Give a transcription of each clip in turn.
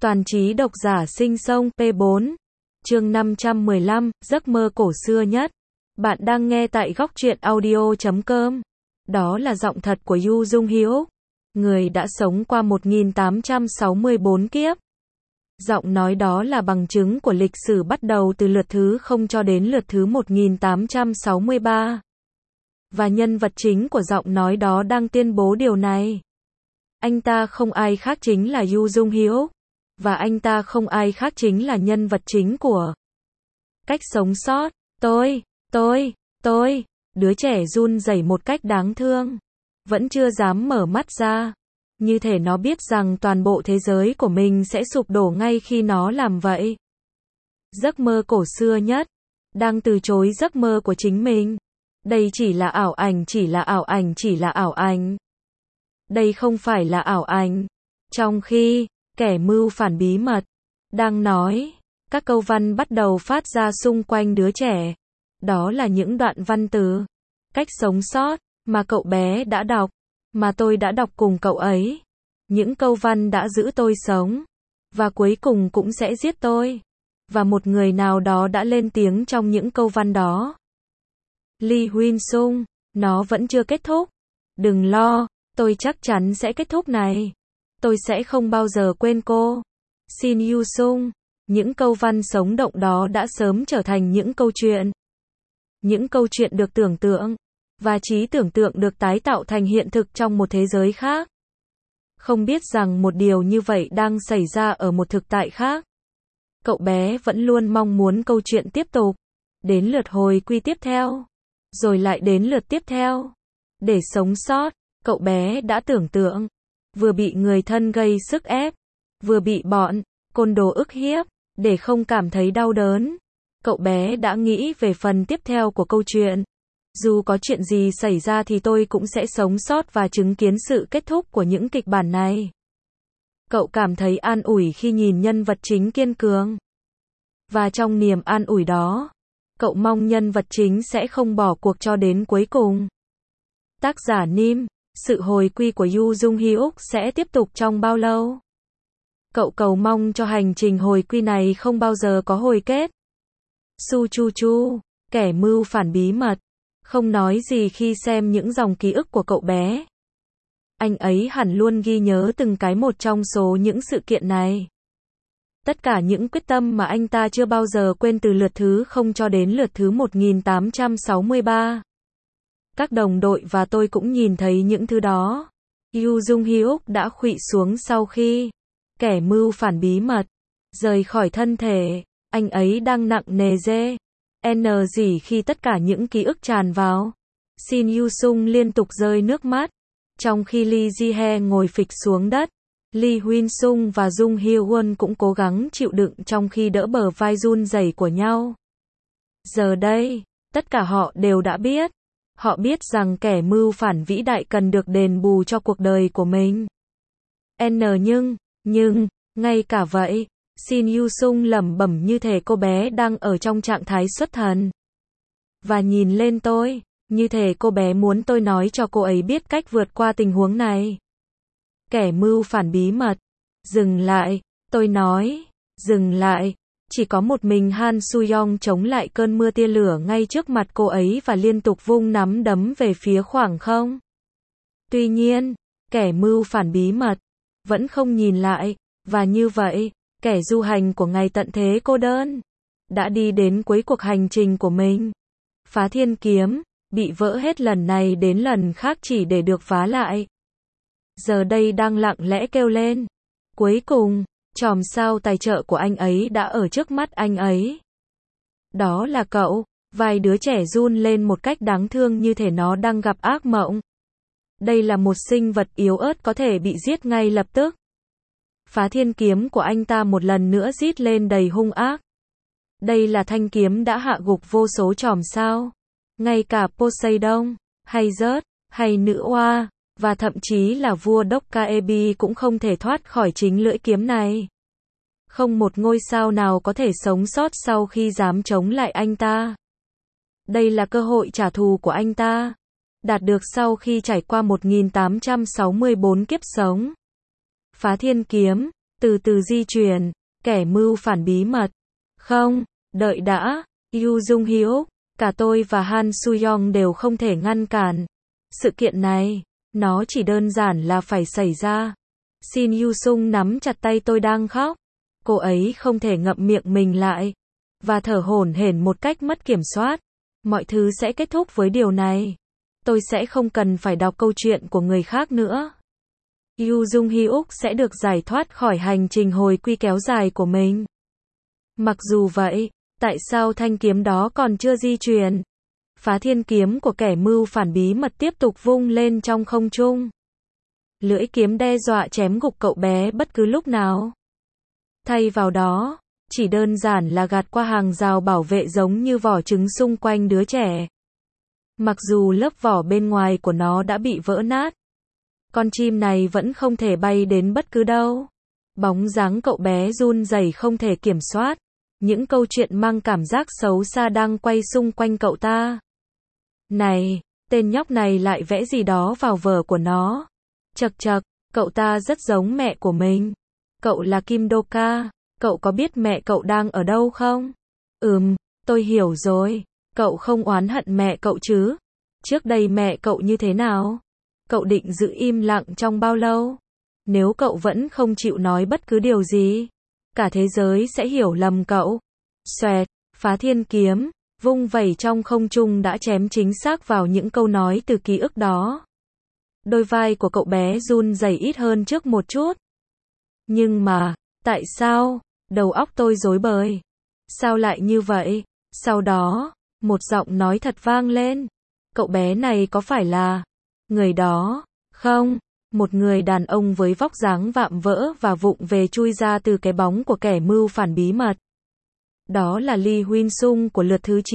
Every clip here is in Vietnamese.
Toàn trí độc giả sinh sông P4. Chương 515, giấc mơ cổ xưa nhất. Bạn đang nghe tại góc truyện audio.com. Đó là giọng thật của Yu Dung Hyuk, người đã sống qua 1864 kiếp. Giọng nói đó là bằng chứng của lịch sử bắt đầu từ lượt thứ 0 cho đến lượt thứ 1863. Và nhân vật chính của giọng nói đó đang tuyên bố điều này. Anh ta không ai khác chính là Yu Dung Hyuk. Và anh ta không ai khác chính là nhân vật chính của Cách sống sót. Tôi, đứa trẻ run rẩy một cách đáng thương. Vẫn chưa dám mở mắt ra. Như thể nó biết rằng toàn bộ thế giới của mình sẽ sụp đổ ngay khi nó làm vậy. Giấc mơ cổ xưa nhất. Đang từ chối giấc mơ của chính mình. Đây chỉ là ảo ảnh, chỉ là ảo ảnh, chỉ là ảo ảnh. Đây không phải là ảo ảnh. Trong khi kẻ mưu phản bí mật đang nói, các câu văn bắt đầu phát ra xung quanh đứa trẻ. Đó là những đoạn văn từ Cách sống sót mà cậu bé đã đọc, mà tôi đã đọc cùng cậu ấy. Những câu văn đã giữ tôi sống, và cuối cùng cũng sẽ giết tôi. Và một người nào đó đã lên tiếng trong những câu văn đó. Lee Huynh Sung, nó vẫn chưa kết thúc. Đừng lo, tôi chắc chắn sẽ kết thúc này. Tôi sẽ không bao giờ quên cô. Shin Yu Sung. Những câu văn sống động đó đã sớm trở thành những câu chuyện. Những câu chuyện được tưởng tượng, và trí tưởng tượng được tái tạo thành hiện thực trong một thế giới khác. Không biết rằng một điều như vậy đang xảy ra ở một thực tại khác. Cậu bé vẫn luôn mong muốn câu chuyện tiếp tục. Đến lượt hồi quy tiếp theo. Rồi lại đến lượt tiếp theo. Để sống sót, cậu bé đã tưởng tượng. Vừa bị người thân gây sức ép, vừa bị bọn côn đồ ức hiếp, để không cảm thấy đau đớn. Cậu bé đã nghĩ về phần tiếp theo của câu chuyện. Dù có chuyện gì xảy ra thì tôi cũng sẽ sống sót và chứng kiến sự kết thúc của những kịch bản này. Cậu cảm thấy an ủi khi nhìn nhân vật chính kiên cường. Và trong niềm an ủi đó, cậu mong nhân vật chính sẽ không bỏ cuộc cho đến cuối cùng. Tác giả Nim. Sự hồi quy của Yu Dung Hyuk sẽ tiếp tục trong bao lâu? Cậu cầu mong cho hành trình hồi quy này không bao giờ có hồi kết. Su Chu Chu, kẻ mưu phản bí mật, không nói gì khi xem những dòng ký ức của cậu bé. Anh ấy hẳn luôn ghi nhớ từng cái một trong số những sự kiện này. Tất cả những quyết tâm mà anh ta chưa bao giờ quên từ lượt thứ 0 cho đến lượt thứ 1863. Các đồng đội và tôi cũng nhìn thấy những thứ đó. Yu Dung Hyuk đã khuỵu xuống sau khi kẻ mưu phản bí mật rời khỏi thân thể. Anh ấy đang nặng nề gì khi tất cả những ký ức tràn vào. Shin Yu Sung liên tục rơi nước mắt. Trong khi Lee Ji He ngồi phịch xuống đất, Lee Huynh Sung và Dung Hyo Won cũng cố gắng chịu đựng trong khi đỡ bờ vai run rẩy của nhau. Giờ đây, tất cả họ đều đã biết. Họ biết rằng kẻ mưu phản vĩ đại cần được đền bù cho cuộc đời của mình. Nhưng, ngay cả vậy, Shin Yu Sung lẩm bẩm như thể cô bé đang ở trong trạng thái xuất thần. Và nhìn lên tôi, như thể cô bé muốn tôi nói cho cô ấy biết cách vượt qua tình huống này. Kẻ mưu phản bí mật. Dừng lại, tôi nói. Dừng lại. Chỉ có một mình Han Soo-young chống lại cơn mưa tia lửa ngay trước mặt cô ấy và liên tục vung nắm đấm về phía khoảng không. Tuy nhiên, kẻ mưu phản bí mật vẫn không nhìn lại, và như vậy, kẻ du hành của ngày tận thế cô đơn đã đi đến cuối cuộc hành trình của mình. Phá thiên kiếm bị vỡ hết lần này đến lần khác chỉ để được phá lại. Giờ đây đang lặng lẽ kêu lên. Cuối cùng, chòm sao tài trợ của anh ấy đã ở trước mắt anh ấy. Đó là cậu. Vài đứa trẻ run lên một cách đáng thương như thể nó đang gặp ác mộng. Đây là một sinh vật yếu ớt có thể bị giết ngay lập tức. Phá thiên kiếm của anh ta một lần nữa rít lên đầy hung ác. Đây là thanh kiếm đã hạ gục vô số chòm sao. Ngay cả Poseidon, hay Zeus, hay nữ oa, và thậm chí là vua Dokkaebi cũng không thể thoát khỏi chính lưỡi kiếm này. Không một ngôi sao nào có thể sống sót sau khi dám chống lại anh ta. Đây là cơ hội trả thù của anh ta, đạt được sau khi trải qua 1864 kiếp sống. Phá thiên kiếm, từ từ di chuyển, kẻ mưu phản bí mật. Không, đợi đã, Yu Jung Hyuk, cả tôi và Han Soo-young đều không thể ngăn cản. Sự kiện này, nó chỉ đơn giản là phải xảy ra. Shin Yu-sung nắm chặt tay tôi đang khóc. Cô ấy không thể ngậm miệng mình lại. Và thở hổn hển một cách mất kiểm soát. Mọi thứ sẽ kết thúc với điều này. Tôi sẽ không cần phải đọc câu chuyện của người khác nữa. Yu Jung Hyuk sẽ được giải thoát khỏi hành trình hồi quy kéo dài của mình. Mặc dù vậy, tại sao thanh kiếm đó còn chưa di chuyển? Phá thiên kiếm của kẻ mưu phản bí mật tiếp tục vung lên trong không trung. Lưỡi kiếm đe dọa chém gục cậu bé bất cứ lúc nào. Thay vào đó, chỉ đơn giản là gạt qua hàng rào bảo vệ giống như vỏ trứng xung quanh đứa trẻ. Mặc dù lớp vỏ bên ngoài của nó đã bị vỡ nát, con chim này vẫn không thể bay đến bất cứ đâu. Bóng dáng cậu bé run rẩy không thể kiểm soát. Những câu chuyện mang cảm giác xấu xa đang quay xung quanh cậu ta. Này, tên nhóc này lại vẽ gì đó vào vở của nó. Chậc chậc, cậu ta rất giống mẹ của mình. Cậu là Kim Do-ka, cậu có biết mẹ cậu đang ở đâu không? Tôi hiểu rồi. Cậu không oán hận mẹ cậu chứ? Trước đây mẹ cậu như thế nào? Cậu định giữ im lặng trong bao lâu? Nếu cậu vẫn không chịu nói bất cứ điều gì, cả thế giới sẽ hiểu lầm cậu. Xoẹt, phá thiên kiếm, vung vẩy trong không trung đã chém chính xác vào những câu nói từ ký ức đó. Đôi vai của cậu bé run rẩy ít hơn trước một chút. Nhưng mà, tại sao? Đầu óc tôi rối bời. Sao lại như vậy? Sau đó, một giọng nói thật vang lên. Cậu bé này có phải là người đó? Không, một người đàn ông với vóc dáng vạm vỡ và vụng về chui ra từ cái bóng của kẻ mưu phản bí mật. Đó là Lee Huynh Sung của lượt thứ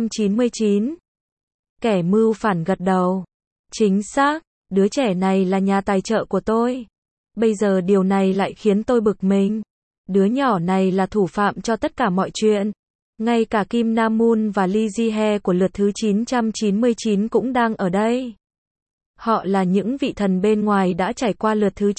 999. Kẻ mưu phản gật đầu. Chính xác, đứa trẻ này là nhà tài trợ của tôi. Bây giờ điều này lại khiến tôi bực mình. Đứa nhỏ này là thủ phạm cho tất cả mọi chuyện. Ngay cả Kim Nam Moon và Lee Ji-hye của lượt thứ 999 cũng đang ở đây. Họ là những vị thần bên ngoài đã trải qua lượt thứ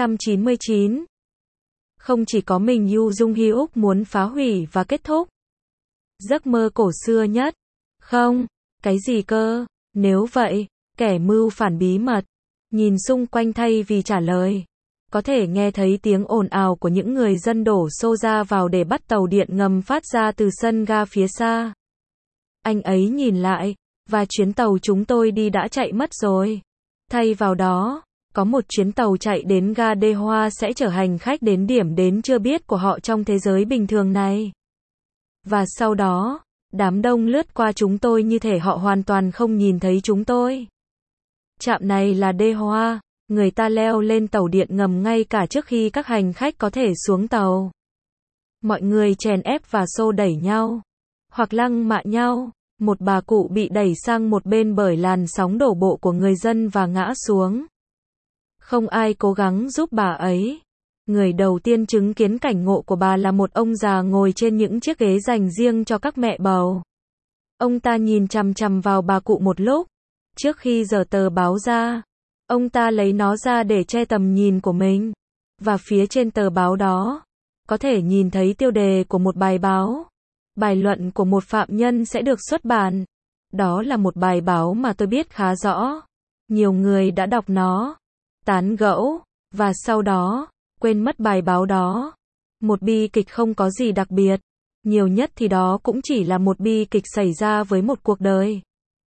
999. Không chỉ có mình Yu Jung Hyuk muốn phá hủy và kết thúc giấc mơ cổ xưa nhất. Không, cái gì cơ? Nếu vậy, kẻ mưu phản bí mật nhìn xung quanh thay vì trả lời. Có thể nghe thấy tiếng ồn ào của những người dân đổ xô ra vào để bắt tàu điện ngầm phát ra từ sân ga phía xa. Anh ấy nhìn lại, và chuyến tàu chúng tôi đi đã chạy mất rồi. Thay vào đó, có một chuyến tàu chạy đến ga Daehwa sẽ chở hành khách đến điểm đến chưa biết của họ trong thế giới bình thường này. Và sau đó, đám đông lướt qua chúng tôi như thể họ hoàn toàn không nhìn thấy chúng tôi. Trạm này là Daehwa, người ta leo lên tàu điện ngầm ngay cả trước khi các hành khách có thể xuống tàu. Mọi người chèn ép và xô đẩy nhau, hoặc lăng mạ nhau. Một bà cụ bị đẩy sang một bên bởi làn sóng đổ bộ của người dân và ngã xuống. Không ai cố gắng giúp bà ấy. Người đầu tiên chứng kiến cảnh ngộ của bà là một ông già ngồi trên những chiếc ghế dành riêng cho các mẹ bầu. Ông ta nhìn chằm chằm vào bà cụ một lúc. Trước khi giở tờ báo ra, ông ta lấy nó ra để che tầm nhìn của mình. Và phía trên tờ báo đó, có thể nhìn thấy tiêu đề của một bài báo. Bài luận của một phạm nhân sẽ được xuất bản. Đó là một bài báo mà tôi biết khá rõ. Nhiều người đã đọc nó, tán gẫu, và sau đó, quên mất bài báo đó. Một bi kịch không có gì đặc biệt. Nhiều nhất thì đó cũng chỉ là một bi kịch xảy ra với một cuộc đời.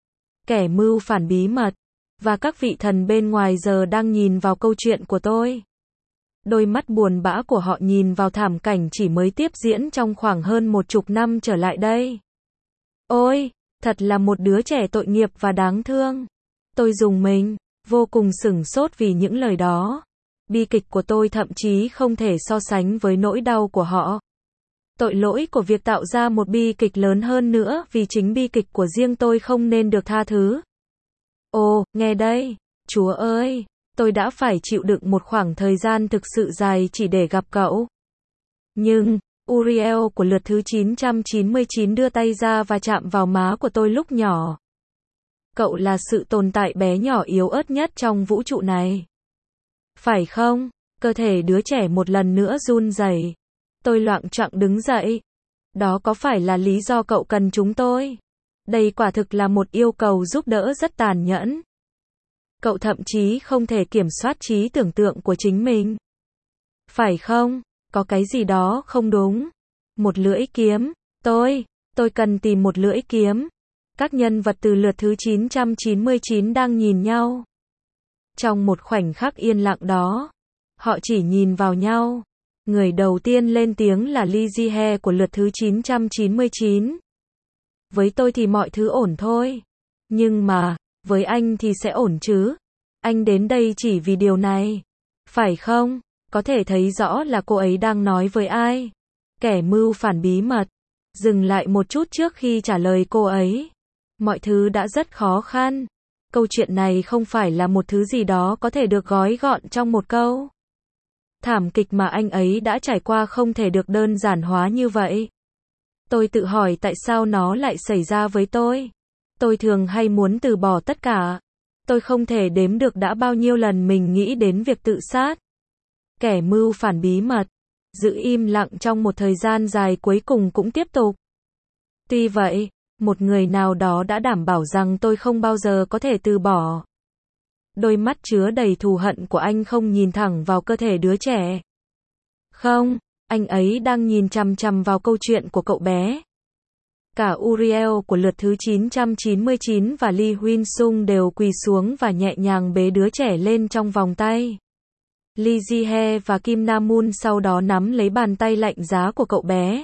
Kẻ mưu phản bí mật, và các vị thần bên ngoài giờ đang nhìn vào câu chuyện của tôi. Đôi mắt buồn bã của họ nhìn vào thảm cảnh chỉ mới tiếp diễn trong khoảng hơn 10 năm trở lại đây. Ôi, thật là một đứa trẻ tội nghiệp và đáng thương. Tôi rùng mình, vô cùng sửng sốt vì những lời đó. Bi kịch của tôi thậm chí không thể so sánh với nỗi đau của họ. Tội lỗi của việc tạo ra một bi kịch lớn hơn nữa vì chính bi kịch của riêng tôi không nên được tha thứ. Ồ, nghe đây, Chúa ơi! Tôi đã phải chịu đựng một khoảng thời gian thực sự dài chỉ để gặp cậu. Nhưng, Uriel của lượt thứ 999 đưa tay ra và chạm vào má của tôi lúc nhỏ. Cậu là sự tồn tại bé nhỏ yếu ớt nhất trong vũ trụ này. Phải không? Cơ thể đứa trẻ một lần nữa run rẩy. Tôi loạng choạng đứng dậy. Đó có phải là lý do cậu cần chúng tôi? Đây quả thực là một yêu cầu giúp đỡ rất tàn nhẫn. Cậu thậm chí không thể kiểm soát trí tưởng tượng của chính mình. Phải không? Có cái gì đó không đúng. Một lưỡi kiếm. Tôi cần tìm một lưỡi kiếm. Các nhân vật từ lượt thứ 999 đang nhìn nhau. Trong một khoảnh khắc yên lặng đó, họ chỉ nhìn vào nhau. Người đầu tiên lên tiếng là Lee Ji-hye của lượt thứ 999. Với tôi thì mọi thứ ổn thôi. Nhưng mà, với anh thì sẽ ổn chứ? Anh đến đây chỉ vì điều này. Phải không? Có thể thấy rõ là cô ấy đang nói với ai. Kẻ mưu phản bí mật. Dừng lại một chút trước khi trả lời cô ấy. Mọi thứ đã rất khó khăn. Câu chuyện này không phải là một thứ gì đó có thể được gói gọn trong một câu. Thảm kịch mà anh ấy đã trải qua không thể được đơn giản hóa như vậy. Tôi tự hỏi tại sao nó lại xảy ra với tôi. Tôi thường hay muốn từ bỏ tất cả. Tôi không thể đếm được đã bao nhiêu lần mình nghĩ đến việc tự sát. Kẻ mưu phản bí mật, giữ im lặng trong một thời gian dài cuối cùng cũng tiếp tục. Tuy vậy, một người nào đó đã đảm bảo rằng tôi không bao giờ có thể từ bỏ. Đôi mắt chứa đầy thù hận của anh không nhìn thẳng vào cơ thể đứa trẻ. Không, anh ấy đang nhìn chằm chằm vào câu chuyện của cậu bé. Cả Uriel của lượt thứ 999 và Lee Huynh Sung đều quỳ xuống và nhẹ nhàng bế đứa trẻ lên trong vòng tay. Lee Ji-hye và Kim Na-moon sau đó nắm lấy bàn tay lạnh giá của cậu bé.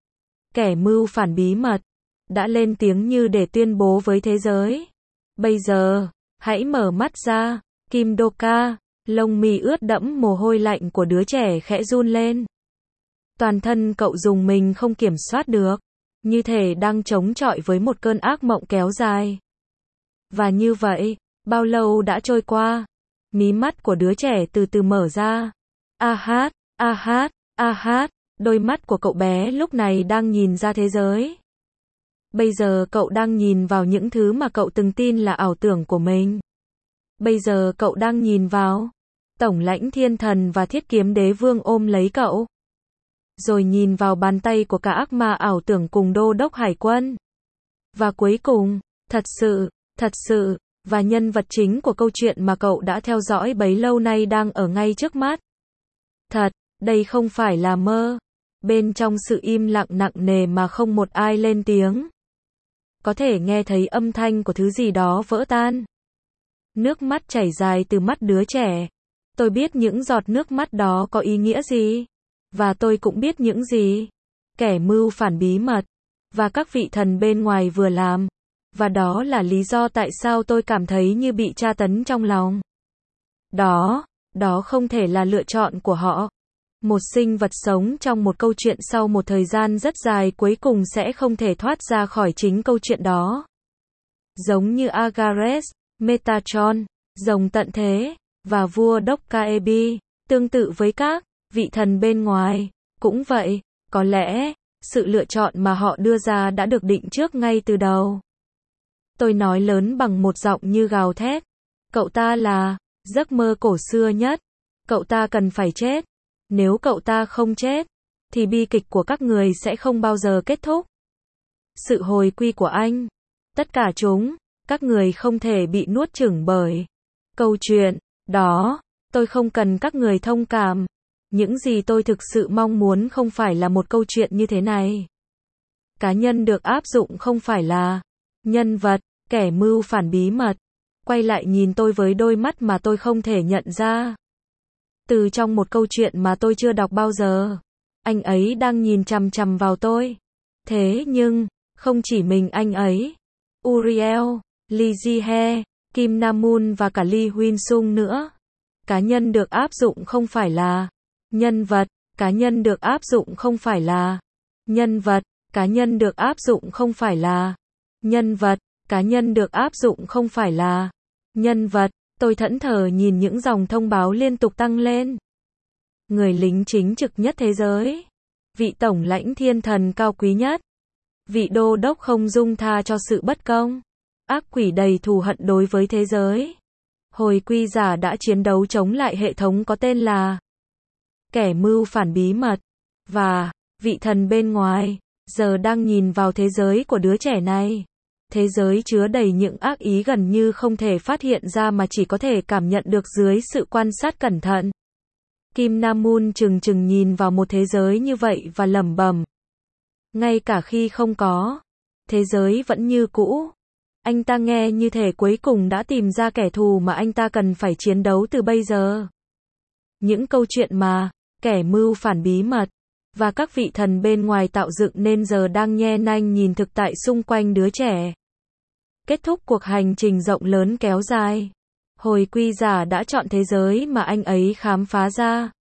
Kẻ mưu phản bí mật đã lên tiếng như để tuyên bố với thế giới. Bây giờ, hãy mở mắt ra. Kim Do-ka, lông mi ướt đẫm mồ hôi lạnh của đứa trẻ khẽ run lên. Toàn thân cậu rùng mình không kiểm soát được, như thể đang chống chọi với một cơn ác mộng kéo dài. Và như vậy, bao lâu đã trôi qua? Mí mắt của đứa trẻ từ từ mở ra. A hát, đôi mắt của cậu bé lúc này đang nhìn ra thế giới. Bây giờ cậu đang nhìn vào những thứ mà cậu từng tin là ảo tưởng của mình. Bây giờ cậu đang nhìn vào Tổng lãnh thiên thần và Thiết kiếm đế vương ôm lấy cậu. Rồi nhìn vào bàn tay của cả ác ma ảo tưởng cùng đô đốc hải quân. Và cuối cùng, thật sự, và nhân vật chính của câu chuyện mà cậu đã theo dõi bấy lâu nay đang ở ngay trước mắt. Thật, đây không phải là mơ. Bên trong sự im lặng nặng nề mà không một ai lên tiếng. Có thể nghe thấy âm thanh của thứ gì đó vỡ tan. Nước mắt chảy dài từ mắt đứa trẻ. Tôi biết những giọt nước mắt đó có ý nghĩa gì. Và tôi cũng biết những gì kẻ mưu phản bí mật và các vị thần bên ngoài vừa làm. Và đó là lý do tại sao tôi cảm thấy như bị tra tấn trong lòng. Đó không thể là lựa chọn của họ. Một sinh vật sống trong một câu chuyện sau một thời gian rất dài cuối cùng sẽ không thể thoát ra khỏi chính câu chuyện đó. Giống như Agares, Metatron, rồng tận thế, và vua Dokkaebi, tương tự với các vị thần bên ngoài, cũng vậy, có lẽ, sự lựa chọn mà họ đưa ra đã được định trước ngay từ đầu. Tôi nói lớn bằng một giọng như gào thét. Cậu ta là giấc mơ cổ xưa nhất. Cậu ta cần phải chết. Nếu cậu ta không chết, thì bi kịch của các người sẽ không bao giờ kết thúc. Sự hồi quy của anh. Tất cả chúng, các người không thể bị nuốt chửng bởi câu chuyện đó. Tôi không cần các người thông cảm. Những gì tôi thực sự mong muốn không phải là một câu chuyện như thế này. Cá nhân được áp dụng không phải là nhân vật, kẻ mưu phản bí mật. Quay lại nhìn tôi với đôi mắt mà tôi không thể nhận ra. Từ trong một câu chuyện mà tôi chưa đọc bao giờ. Anh ấy đang nhìn chằm chằm vào tôi. Thế nhưng, không chỉ mình anh ấy. Uriel, Lee Ji-hye, Kim Na-moon và cả Lee Huynh Sung nữa. Cá nhân được áp dụng không phải là nhân vật. Cá nhân được áp dụng không phải là nhân vật. Cá nhân được áp dụng không phải là nhân vật. Cá nhân được áp dụng không phải là nhân vật. Tôi thẫn thờ nhìn những dòng thông báo liên tục tăng lên. Người lính chính trực nhất thế giới. Vị tổng lãnh thiên thần cao quý nhất. Vị đô đốc không dung tha cho sự bất công. Ác quỷ đầy thù hận đối với thế giới. Hồi quy giả đã chiến đấu chống lại hệ thống có tên là kẻ mưu phản bí mật, và vị thần bên ngoài, giờ đang nhìn vào thế giới của đứa trẻ này. Thế giới chứa đầy những ác ý gần như không thể phát hiện ra mà chỉ có thể cảm nhận được dưới sự quan sát cẩn thận. Kim Nam Moon chừng chừng nhìn vào một thế giới như vậy và lẩm bẩm. Ngay cả khi không có, thế giới vẫn như cũ. Anh ta nghe như thể cuối cùng đã tìm ra kẻ thù mà anh ta cần phải chiến đấu từ bây giờ. Những câu chuyện mà kẻ mưu phản bí mật và các vị thần bên ngoài tạo dựng nên giờ đang nhe nanh nhìn thực tại xung quanh đứa trẻ. Kết thúc cuộc hành trình rộng lớn kéo dài. Hồi quy giả đã chọn thế giới mà anh ấy khám phá ra.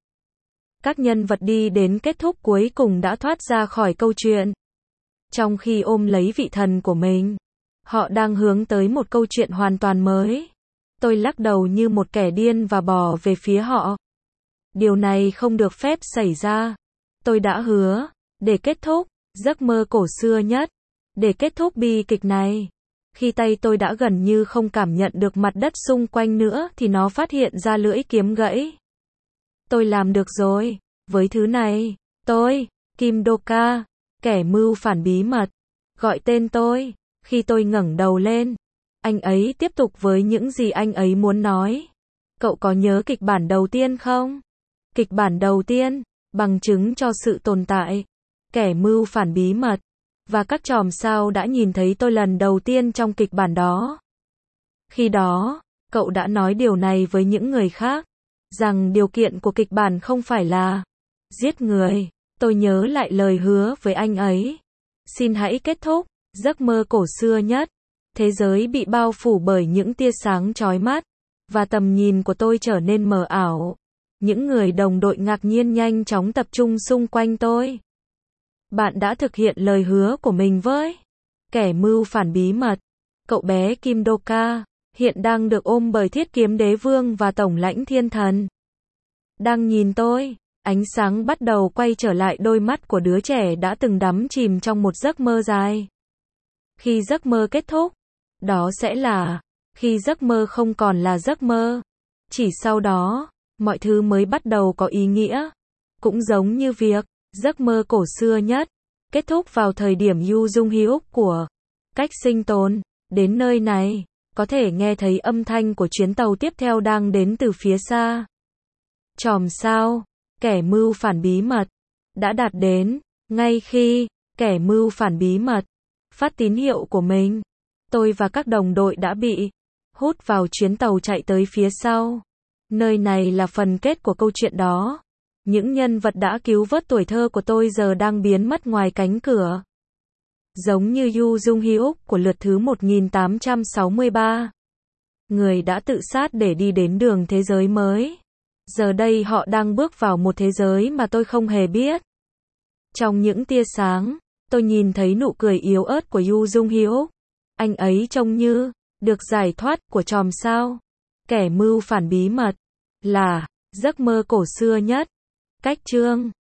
Các nhân vật đi đến kết thúc cuối cùng đã thoát ra khỏi câu chuyện. Trong khi ôm lấy vị thần của mình, họ đang hướng tới một câu chuyện hoàn toàn mới. Tôi lắc đầu như một kẻ điên và bỏ về phía họ. Điều này không được phép xảy ra. Tôi đã hứa, để kết thúc giấc mơ cổ xưa nhất, để kết thúc bi kịch này. Khi tay tôi đã gần như không cảm nhận được mặt đất xung quanh nữa thì nó phát hiện ra lưỡi kiếm gãy. Tôi làm được rồi, với thứ này, tôi, Kim Doka, kẻ mưu phản bí mật, gọi tên tôi. Khi tôi ngẩng đầu lên, anh ấy tiếp tục với những gì anh ấy muốn nói. Cậu có nhớ kịch bản đầu tiên không? Kịch bản đầu tiên, bằng chứng cho sự tồn tại, kẻ mưu phản bí mật, và các chòm sao đã nhìn thấy tôi lần đầu tiên trong kịch bản đó. Khi đó, cậu đã nói điều này với những người khác, rằng điều kiện của kịch bản không phải là giết người. Tôi nhớ lại lời hứa với anh ấy. Xin hãy kết thúc giấc mơ cổ xưa nhất. Thế giới bị bao phủ bởi những tia sáng chói mắt, và tầm nhìn của tôi trở nên mờ ảo. Những người đồng đội ngạc nhiên nhanh chóng tập trung xung quanh tôi. Bạn đã thực hiện lời hứa của mình với kẻ mưu phản bí mật. Cậu bé Kim Doka hiện đang được ôm bởi Thiết Kiếm Đế Vương và Tổng lãnh Thiên Thần. Đang nhìn tôi, ánh sáng bắt đầu quay trở lại đôi mắt của đứa trẻ đã từng đắm chìm trong một giấc mơ dài. Khi giấc mơ kết thúc, đó sẽ là khi giấc mơ không còn là giấc mơ. Chỉ sau đó, mọi thứ mới bắt đầu có ý nghĩa. Cũng giống như việc giấc mơ cổ xưa nhất kết thúc vào thời điểm Yu Jung Hyuk của cách sinh tồn đến nơi này, có thể nghe thấy âm thanh của chuyến tàu tiếp theo đang đến từ phía xa. Chòm sao, kẻ mưu phản bí mật, đã đạt đến. Ngay khi kẻ mưu phản bí mật phát tín hiệu của mình, tôi và các đồng đội đã bị hút vào chuyến tàu chạy tới phía sau. Nơi này là phần kết của câu chuyện đó. Những nhân vật đã cứu vớt tuổi thơ của tôi giờ đang biến mất ngoài cánh cửa. Giống như Yu Jung Hyuk của lượt thứ 1863. Người đã tự sát để đi đến đường thế giới mới. Giờ đây họ đang bước vào một thế giới mà tôi không hề biết. Trong những tia sáng, tôi nhìn thấy nụ cười yếu ớt của Yu Jung Hyuk. Anh ấy trông như được giải thoát của chòm sao. Kẻ mưu phản bí mật là giấc mơ cổ xưa nhất. Cách chương